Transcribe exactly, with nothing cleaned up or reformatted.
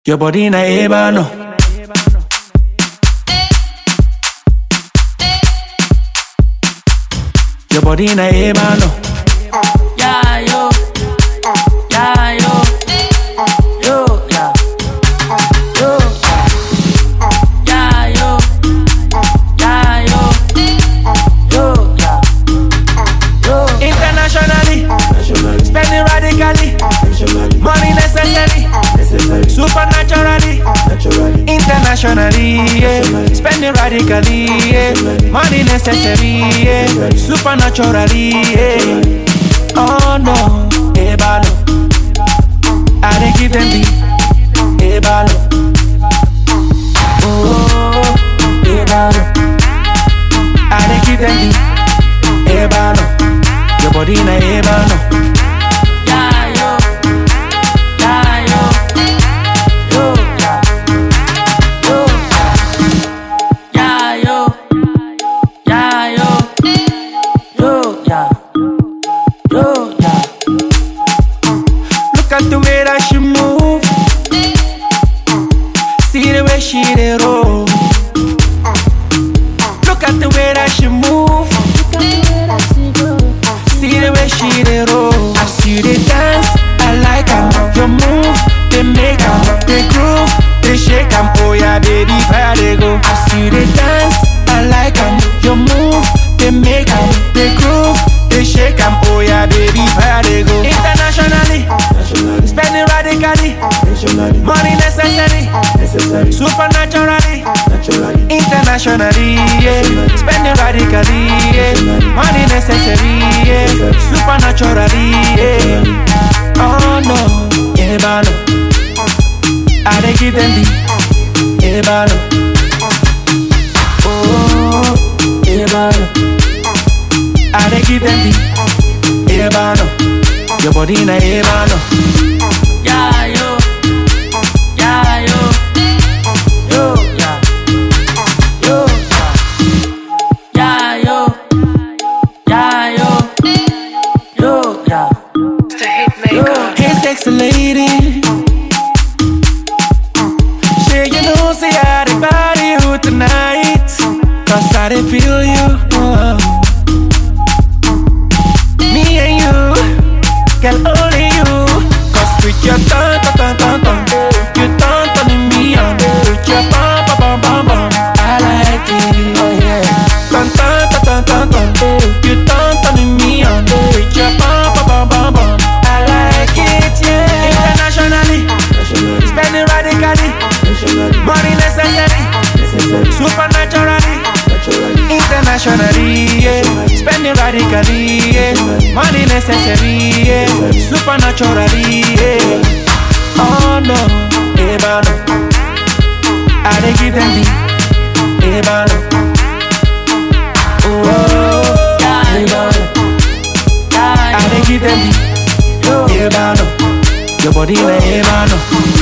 Your body na ebano. Your body na ebano. Yeah, yo. Yeah, yo. Yo, yeah. Yo. Yeah, yo. Yeah, yo. Yo, yeah. Yo. Internationally, Nationally, spending radically, nationally, money necessary, necessary, supernaturally, naturally, internationally, yeah. Nationally. Spending radically, yeah. Nationally. Money necessary, yeah. Necessary. Supernaturally, yeah. Oh no, ebano. I dey give them the ebano. Oh, ebano. I dey give them the ebano. Your body na ebano. Yeah, yo. Yeah, yo. Yo, yeah. Yo. Yeah, yo. Yeah, yo. Yo, yeah. Yo, yeah. Look at the way that she move. See the way she dey roll. Look at the way that she move. See the way she dey roll. I see the dance, I like 'em. Your move, they make 'em. They groove, they shake 'em. Oh yeah, baby, fire they go. I see the dance, I like 'em. Your move, they make 'em. They groove, they shake 'em. Oh yeah, baby, fire they go. Internationally, nationally, spending radically, nationally, money necessary, necessary, supernaturally, naturally, internationally, yeah. Spending radically, yeah. Money necessary, yeah. Supernaturally, yeah. Oh no, ebano. I dey give them the ebano. Oh, ebano. I dey give them the ebano. Your body na ebano. Yeah, yo. Yeah, yo. Yo, yeah. Yo, yeah. Yeah, yo. Yeah, yo. Yo, yeah. Yo, Hey, sexy lady. Sure you know, say I dey body you tonight. Cause I dey feel you. Oh. Me and you, girl, only you. Cause with your ton, ton, ton, ton, ton, you ton, turning me on. With your bum, bum, bum, bum, bum, I like it. Oh yeah. Ton, ton, ton, ton, ton, ton, you ton, turning me on. With your bum, bum, bum, bum, bum, I like it, yeah. Internationally, nationally, spending radically, nationally, money necessary, necessary, supernaturally, naturally, internationally, yeah. Spending radically, yeah. Money necessary, yeah. Supernaturally, yeah. Oh no, ebano. I dey give them the ebano. Oh, yeah, yo. ebano. Yeah, I dey give them the yo. ebano. Your body na ebano.